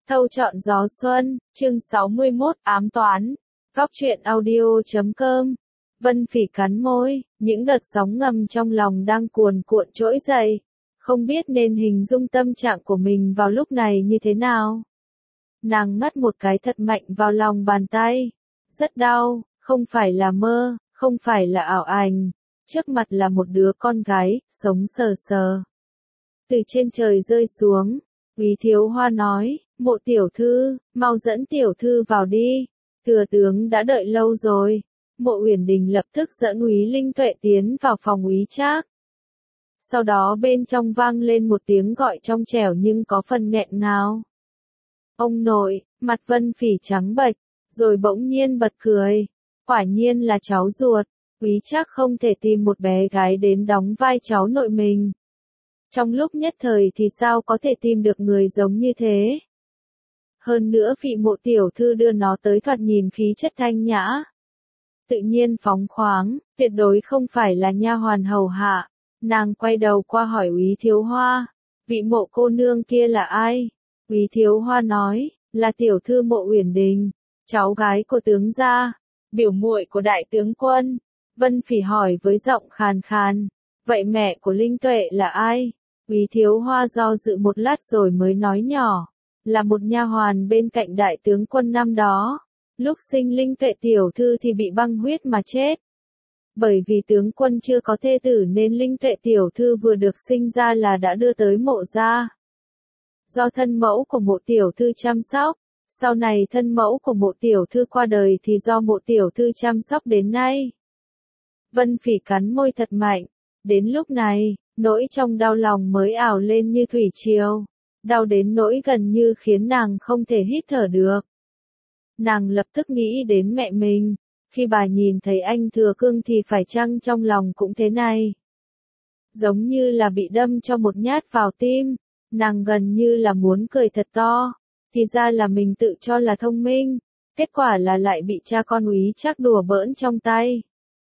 Thâu chọn gió xuân, chương 61, ám toán. Góc truyện audio.com. Vân Phỉ cắn môi, những đợt sóng ngầm trong lòng đang cuồn cuộn trỗi dậy. Không biết nên hình dung tâm trạng của mình vào lúc này như thế nào. Nàng ngắt một cái thật mạnh vào lòng bàn tay. Rất đau, không phải là mơ, không phải là ảo ảnh. Trước mặt là một đứa con gái, sống sờ sờ. Từ trên trời rơi xuống, Úy Thiếu Hoa nói, Mộ tiểu thư, mau dẫn tiểu thư vào đi. Thừa tướng đã đợi lâu rồi. Mộ Uyển Đình lập tức dẫn Úy Linh Tuệ tiến vào phòng Úy Trác. Sau đó bên trong vang lên một tiếng gọi trong trẻo nhưng có phần nghẹn ngào. Ông nội, mặt Vân Phỉ trắng bệch, rồi bỗng nhiên bật cười. Quả nhiên là cháu ruột. Úy Trác không thể tìm một bé gái đến đóng vai cháu nội mình. Trong lúc nhất thời thì sao có thể tìm được người giống như thế? Hơn nữa vị Mộ tiểu thư đưa nó tới thoạt nhìn khí chất thanh nhã, tự nhiên phóng khoáng, tuyệt đối không phải là nha hoàn hầu hạ. Nàng quay đầu qua hỏi Úy Thiếu Hoa, vị Mộ cô nương kia là ai? Úy Thiếu Hoa nói, là tiểu thư Mộ Uyển Đình, cháu gái của tướng gia, biểu muội của đại tướng quân. Vân Phỉ hỏi với giọng khàn khàn, vậy mẹ của Linh Tuệ là ai? Úy Thiếu Hoa do dự một lát rồi mới nói nhỏ, là một nha hoàn bên cạnh đại tướng quân năm đó. Lúc sinh Linh Tuệ tiểu thư thì bị băng huyết mà chết. Bởi vì tướng quân chưa có thê tử nên Linh Tuệ tiểu thư vừa được sinh ra là đã đưa tới Mộ gia. Do thân mẫu của Mộ tiểu thư chăm sóc, sau này thân mẫu của Mộ tiểu thư qua đời thì do Mộ tiểu thư chăm sóc đến nay. Vân Phỉ cắn môi thật mạnh, đến lúc này, nỗi trong đau lòng mới ảo lên như thủy triều, đau đến nỗi gần như khiến nàng không thể hít thở được. Nàng lập tức nghĩ đến mẹ mình, khi bà nhìn thấy anh Thừa Cương thì phải chăng trong lòng cũng thế này. Giống như là bị đâm cho một nhát vào tim, nàng gần như là muốn cười thật to, thì ra là mình tự cho là thông minh, kết quả là lại bị cha con Úy Trác đùa bỡn trong tay.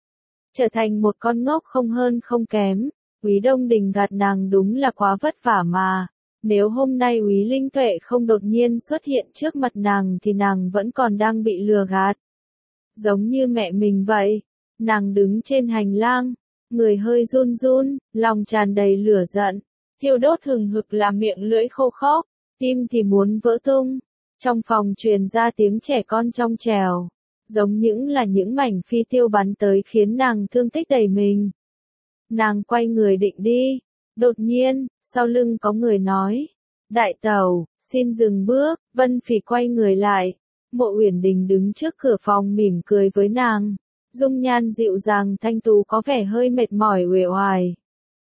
Trở thành một con ngốc không hơn không kém, Úy Đông Đình gạt nàng đúng là quá vất vả mà. Nếu hôm nay Úy Linh Tuệ không đột nhiên xuất hiện trước mặt nàng thì nàng vẫn còn đang bị lừa gạt. Giống như mẹ mình vậy, nàng đứng trên hành lang, người hơi run run, lòng tràn đầy lửa giận, thiêu đốt hừng hực làm miệng lưỡi khô khốc, tim thì muốn vỡ tung. Trong phòng truyền ra tiếng trẻ con trong trẻo, giống những mảnh phi tiêu bắn tới khiến nàng thương tích đầy mình. Nàng quay người định đi, đột nhiên, sau lưng có người nói, đại tẩu, xin dừng bước. Vân Phỉ quay người lại, Mộ Uyển Đình đứng trước cửa phòng mỉm cười với nàng, dung nhan dịu dàng thanh tú có vẻ hơi mệt mỏi uể oải.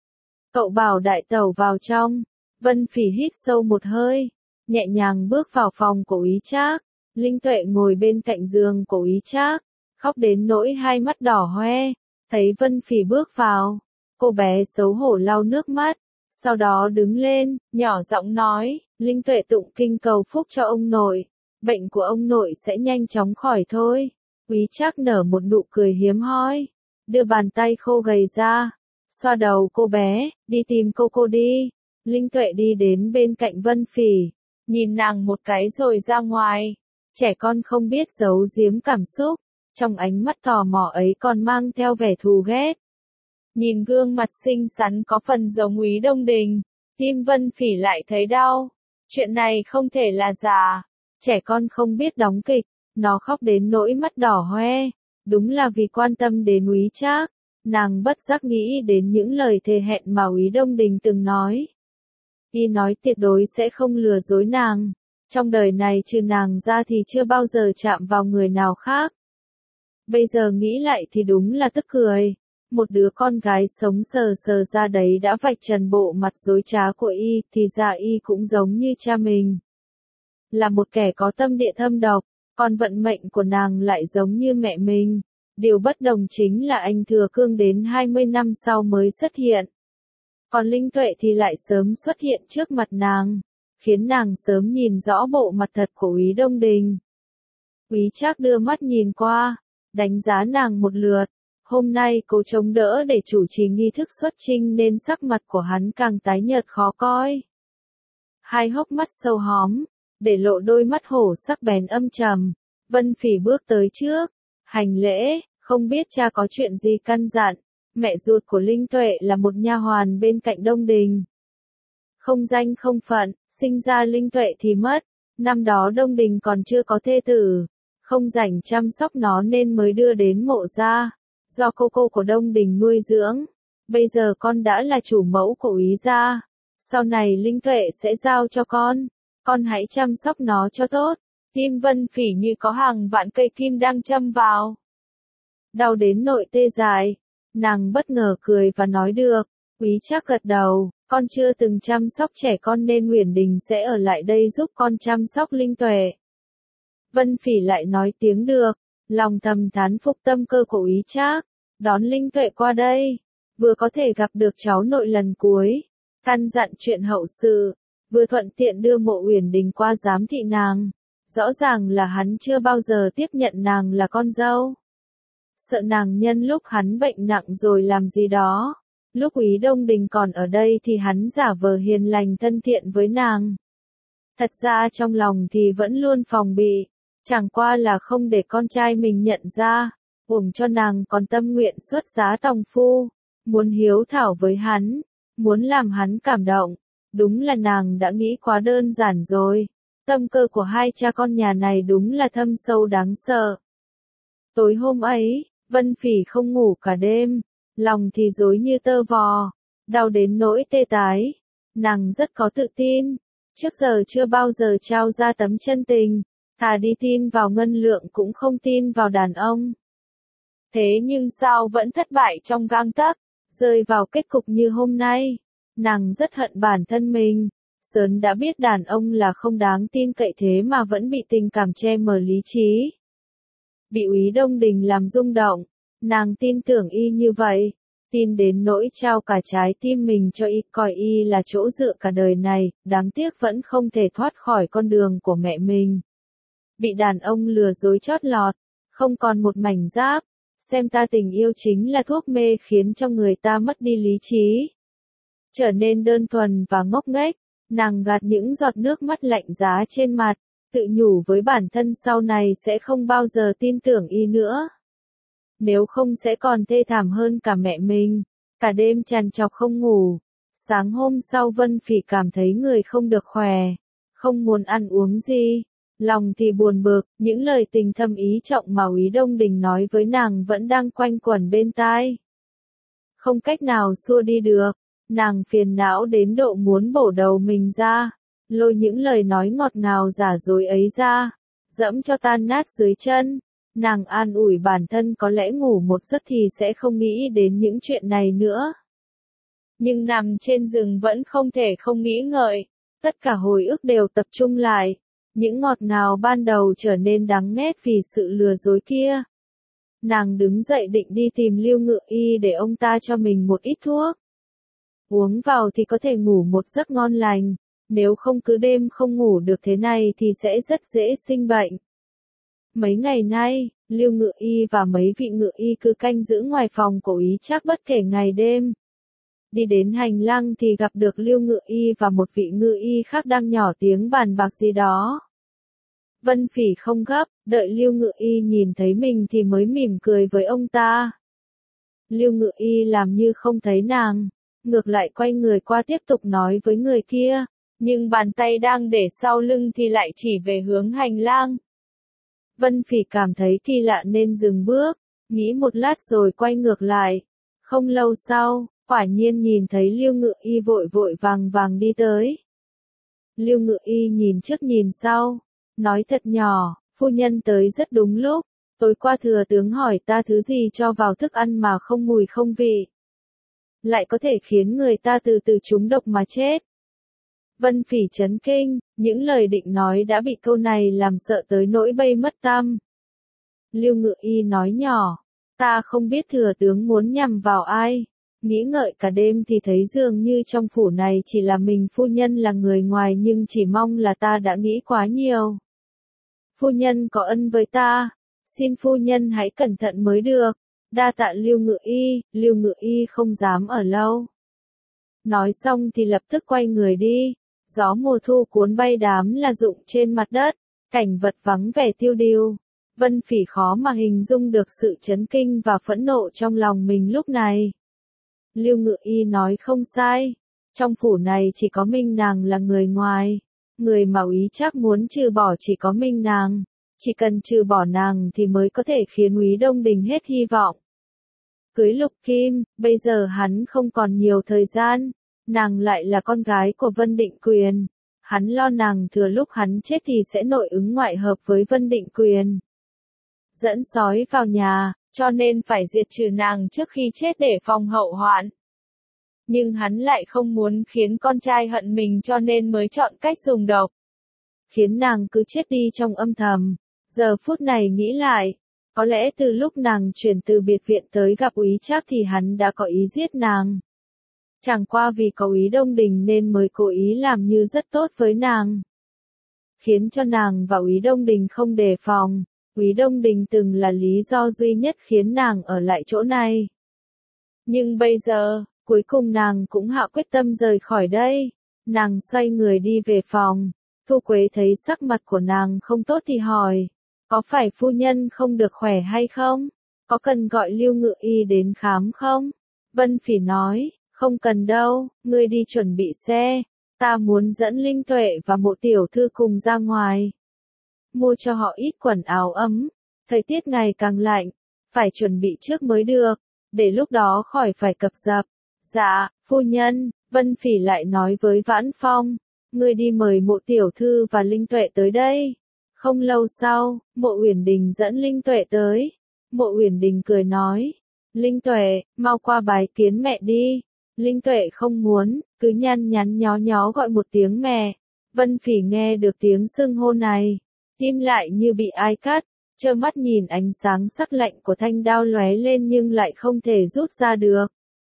Cậu bảo đại tẩu vào trong. Vân Phỉ hít sâu một hơi, nhẹ nhàng bước vào phòng của Úy Trác. Linh Tuệ ngồi bên cạnh giường của Úy Trác, khóc đến nỗi hai mắt đỏ hoe. Thấy Vân Phỉ bước vào, cô bé xấu hổ lau nước mắt, sau đó đứng lên, nhỏ giọng nói, Linh Tuệ tụng kinh cầu phúc cho ông nội, bệnh của ông nội sẽ nhanh chóng khỏi thôi. Úy Trác nở một nụ cười hiếm hoi, đưa bàn tay khô gầy ra, xoa đầu cô bé, đi tìm cô đi. Linh Tuệ đi đến bên cạnh Vân Phỉ, nhìn nàng một cái rồi ra ngoài. Trẻ con không biết giấu giếm cảm xúc, trong ánh mắt tò mò ấy còn mang theo vẻ thù ghét. Nhìn gương mặt xinh xắn có phần giống Úy Đông Đình, tim Vân Phỉ lại thấy đau. Chuyện này không thể là giả. Trẻ con không biết đóng kịch, nó khóc đến nỗi mắt đỏ hoe. Đúng là vì quan tâm đến Úy Trác, nàng bất giác nghĩ đến những lời thề hẹn mà Úy Đông Đình từng nói. Y nói tuyệt đối sẽ không lừa dối nàng. Trong đời này trừ nàng ra thì chưa bao giờ chạm vào người nào khác. Bây giờ nghĩ lại thì đúng là tức cười. Một đứa con gái sống sờ sờ ra đấy đã vạch trần bộ mặt dối trá của y, thì ra y cũng giống như cha mình. Là một kẻ có tâm địa thâm độc, còn vận mệnh của nàng lại giống như mẹ mình. Điều bất đồng chính là anh Thừa Cương đến 20 năm sau mới xuất hiện. Còn Linh Tuệ thì lại sớm xuất hiện trước mặt nàng, khiến nàng sớm nhìn rõ bộ mặt thật của Úy Đông Đình. Úy Trác đưa mắt nhìn qua, đánh giá nàng một lượt. Hôm nay cố chống đỡ để chủ trì nghi thức xuất chinh nên sắc mặt của hắn càng tái nhợt khó coi. Hai hốc mắt sâu hóm, để lộ đôi mắt hổ sắc bén âm trầm. Vân Phỉ bước tới trước, hành lễ, không biết cha có chuyện gì căn dặn. Mẹ ruột của Linh Tuệ là một nha hoàn bên cạnh Đông Đình. Không danh không phận, sinh ra Linh Tuệ thì mất. Năm đó Đông Đình còn chưa có thê tử, không rảnh chăm sóc nó nên mới đưa đến mộ gia, do cô của Đông Đình nuôi dưỡng. Bây giờ con đã là chủ mẫu của úy gia, sau này Linh Tuệ sẽ giao cho con hãy chăm sóc nó cho tốt. Tim Vân Phỉ như có hàng vạn cây kim đang châm vào. Đau đến nội tê dại, nàng bất ngờ cười và nói được. Úy Trác gật đầu, con chưa từng chăm sóc trẻ con nên Uyển Đình sẽ ở lại đây giúp con chăm sóc Linh Tuệ. Vân Phỉ lại nói tiếng được, lòng thầm thán phục tâm cơ của Úy Trác, đón Linh Tuệ qua đây, vừa có thể gặp được cháu nội lần cuối, căn dặn chuyện hậu sự, vừa thuận tiện đưa Mộ Uyển Đình qua giám thị nàng. Rõ ràng là hắn chưa bao giờ tiếp nhận nàng là con dâu. Sợ nàng nhân lúc hắn bệnh nặng rồi làm gì đó. Lúc úy Đông Đình còn ở đây thì hắn giả vờ hiền lành thân thiện với nàng. Thật ra trong lòng thì vẫn luôn phòng bị, chẳng qua là không để con trai mình nhận ra, uổng cho nàng còn tâm nguyện xuất giá tòng phu, muốn hiếu thảo với hắn, muốn làm hắn cảm động. Đúng là nàng đã nghĩ quá đơn giản rồi. Tâm cơ của hai cha con nhà này đúng là thâm sâu đáng sợ. Tối hôm ấy, Vân Phỉ không ngủ cả đêm, lòng thì rối như tơ vò, đau đến nỗi tê tái. Nàng rất có tự tin, trước giờ chưa bao giờ trao ra tấm chân tình, thà đi tin vào ngân lượng cũng không tin vào đàn ông. Thế nhưng sao vẫn thất bại trong gang tấc, rơi vào kết cục như hôm nay. Nàng rất hận bản thân mình. Sớm đã biết đàn ông là không đáng tin cậy thế mà vẫn bị tình cảm che mờ lý trí. Bị úy Đông Đình làm rung động, nàng tin tưởng y như vậy, tin đến nỗi trao cả trái tim mình cho y, coi y là chỗ dựa cả đời này, đáng tiếc vẫn không thể thoát khỏi con đường của mẹ mình. Bị đàn ông lừa dối chót lọt, không còn một mảnh giáp, xem ta tình yêu chính là thuốc mê khiến cho người ta mất đi lý trí. Trở nên đơn thuần và ngốc nghếch. Nàng gạt những giọt nước mắt lạnh giá trên mặt, tự nhủ với bản thân sau này sẽ không bao giờ tin tưởng y nữa. Nếu không sẽ còn thê thảm hơn cả mẹ mình. Cả đêm trằn trọc không ngủ. Sáng hôm sau Vân Phỉ cảm thấy người không được khỏe, không muốn ăn uống gì. Lòng thì buồn bực, những lời tình thâm ý trọng mà úy Đông Đình nói với nàng vẫn đang quanh quẩn bên tai. Không cách nào xua đi được. Nàng phiền não đến độ muốn bổ đầu mình ra, lôi những lời nói ngọt ngào giả dối ấy ra, dẫm cho tan nát dưới chân. Nàng an ủi bản thân có lẽ ngủ một giấc thì sẽ không nghĩ đến những chuyện này nữa. Nhưng nằm trên giường vẫn không thể không nghĩ ngợi, tất cả hồi ức đều tập trung lại, những ngọt ngào ban đầu trở nên đắng nghét vì sự lừa dối kia. Nàng đứng dậy định đi tìm Lưu Ngự Y để ông ta cho mình một ít thuốc. Uống vào thì có thể ngủ một giấc ngon lành, nếu không cứ đêm không ngủ được thế này thì sẽ rất dễ sinh bệnh. Mấy ngày nay, Lưu Ngự Y và mấy vị ngự y cứ canh giữ ngoài phòng của Úy Trác bất kể ngày đêm. Đi đến hành lang thì gặp được Lưu Ngự Y và một vị ngự y khác đang nhỏ tiếng bàn bạc gì đó. Vân Phỉ không gấp, đợi Lưu Ngự Y nhìn thấy mình thì mới mỉm cười với ông ta. Lưu Ngự Y làm như không thấy nàng, ngược lại quay người qua tiếp tục nói với người kia, nhưng bàn tay đang để sau lưng thì lại chỉ về hướng hành lang. Vân Phỉ cảm thấy kỳ lạ nên dừng bước, nghĩ một lát rồi quay ngược lại. Không lâu sau, quả nhiên nhìn thấy Lưu Ngự Y vội vội vàng vàng đi tới. Lưu Ngự Y nhìn trước nhìn sau, nói thật nhỏ, phu nhân tới rất đúng lúc, tối qua thừa tướng hỏi ta thứ gì cho vào thức ăn mà không mùi không vị. Lại có thể khiến người ta từ từ trúng độc mà chết. Vân Phỉ chấn kinh, những lời định nói đã bị câu này làm sợ tới nỗi bay mất tăm. Lưu Ngự Y nói nhỏ, ta không biết thừa tướng muốn nhằm vào ai. Nghĩ ngợi cả đêm thì thấy dường như trong phủ này chỉ là mình phu nhân là người ngoài, nhưng chỉ mong là ta đã nghĩ quá nhiều. Phu nhân có ân với ta, xin phu nhân hãy cẩn thận mới được. Đa tạ Lưu Ngự Y. Lưu Ngự Y không dám ở lâu. Nói xong thì lập tức quay người đi, Gió mùa thu cuốn bay đám lá rụng trên mặt đất, cảnh vật vắng vẻ tiêu điều. Vân Phỉ khó mà hình dung được sự chấn kinh và phẫn nộ trong lòng mình lúc này. Lưu Ngự Y nói không sai, trong phủ này chỉ có Minh nàng là người ngoài, người mà Úy Trác muốn trừ bỏ chỉ có Minh nàng, chỉ cần trừ bỏ nàng thì mới có thể khiến Úy Đông Đình hết hy vọng. Cưới Lục Kim, bây giờ hắn không còn nhiều thời gian, nàng lại là con gái của Vân Định Quyền, hắn lo nàng thừa lúc hắn chết thì sẽ nội ứng ngoại hợp với Vân Định Quyền. Dẫn sói vào nhà, cho nên phải diệt trừ nàng trước khi chết để phòng hậu hoạn. Nhưng hắn lại không muốn khiến con trai hận mình cho nên mới chọn cách dùng độc. Khiến nàng cứ chết đi trong âm thầm. Giờ phút này nghĩ lại, có lẽ từ lúc nàng chuyển từ biệt viện tới gặp Úy Trác thì hắn đã có ý giết nàng. Chẳng qua vì có Úy Đông Đình nên mới cố ý làm như rất tốt với nàng. Khiến cho nàng và Úy Đông Đình không đề phòng. Úy Đông Đình từng là lý do duy nhất khiến nàng ở lại chỗ này. Nhưng bây giờ, cuối cùng nàng cũng hạ quyết tâm rời khỏi đây. Nàng xoay người đi về phòng. Thu Quế thấy sắc mặt của nàng không tốt thì hỏi. Có phải phu nhân không được khỏe hay không? Có cần gọi Lưu Ngự Y đến khám không? Vân Phỉ nói, không cần đâu, ngươi đi chuẩn bị xe. Ta muốn dẫn Linh Tuệ và Mộ tiểu thư cùng ra ngoài. Mua cho họ ít quần áo ấm. Thời tiết ngày càng lạnh, phải chuẩn bị trước mới được, để lúc đó khỏi phải cập dập. Dạ, phu nhân, Vân Phỉ lại nói với Vãn Phong, ngươi đi mời Mộ tiểu thư và Linh Tuệ tới đây. Không lâu sau, Mộ Uyển Đình dẫn Linh Tuệ tới. Mộ Uyển Đình cười nói, Linh Tuệ, mau qua bái kiến mẹ đi. Linh Tuệ không muốn, cứ nhăn nhắn nhó nhó gọi một tiếng mẹ. Vân Phỉ nghe được tiếng xưng hô này, tim lại như bị ai cắt, trơ mắt nhìn ánh sáng sắc lạnh của thanh đao lóe lên nhưng lại không thể rút ra được.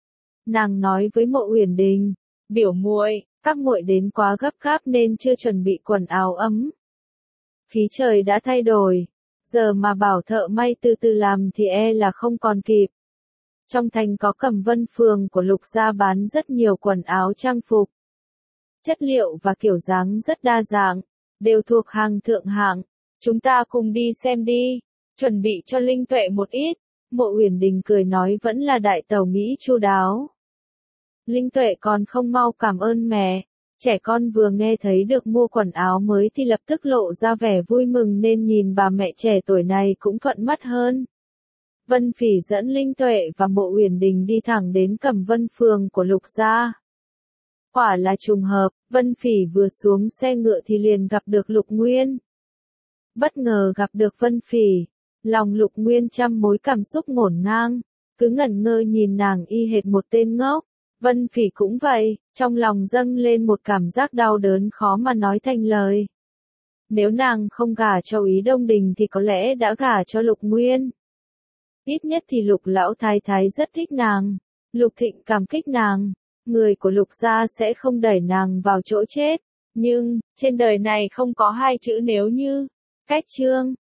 Nàng nói với Mộ Uyển Đình, biểu muội, các muội đến quá gấp gáp nên chưa chuẩn bị quần áo ấm. Khí trời đã thay đổi, giờ mà bảo thợ may từ từ làm thì e là không còn kịp. Trong thành có Cẩm Vân phường của Lục gia bán rất nhiều quần áo trang phục. Chất liệu và kiểu dáng rất đa dạng, đều thuộc hàng thượng hạng. Chúng ta cùng đi xem đi, chuẩn bị cho Linh Tuệ một ít. Mộ Uyển Đình cười nói vẫn là đại tẩu Mỹ chu đáo. Linh Tuệ còn không mau cảm ơn mẹ. Trẻ con vừa nghe thấy được mua quần áo mới thì lập tức lộ ra vẻ vui mừng nên nhìn bà mẹ trẻ tuổi này cũng thuận mắt hơn. Vân Phỉ dẫn Linh Tuệ và Mộ Uyển Đình đi thẳng đến Cẩm Vân phường của Lục gia. Quả là trùng hợp, Vân Phỉ vừa xuống xe ngựa thì liền gặp được Lục Nguyên. Bất ngờ gặp được Vân Phỉ, lòng Lục Nguyên trăm mối cảm xúc ngổn ngang, cứ ngẩn ngơ nhìn nàng y hệt một tên ngốc. Vân Phỉ cũng vậy, trong lòng dâng lên một cảm giác đau đớn khó mà nói thành lời. Nếu nàng không gả cho Úy Đông Đình thì có lẽ đã gả cho Lục Nguyên. Ít nhất thì Lục lão thái thái rất thích nàng, Lục Thịnh cảm kích nàng, người của Lục gia sẽ không đẩy nàng vào chỗ chết. Nhưng, trên đời này không có hai chữ nếu như. Cách chương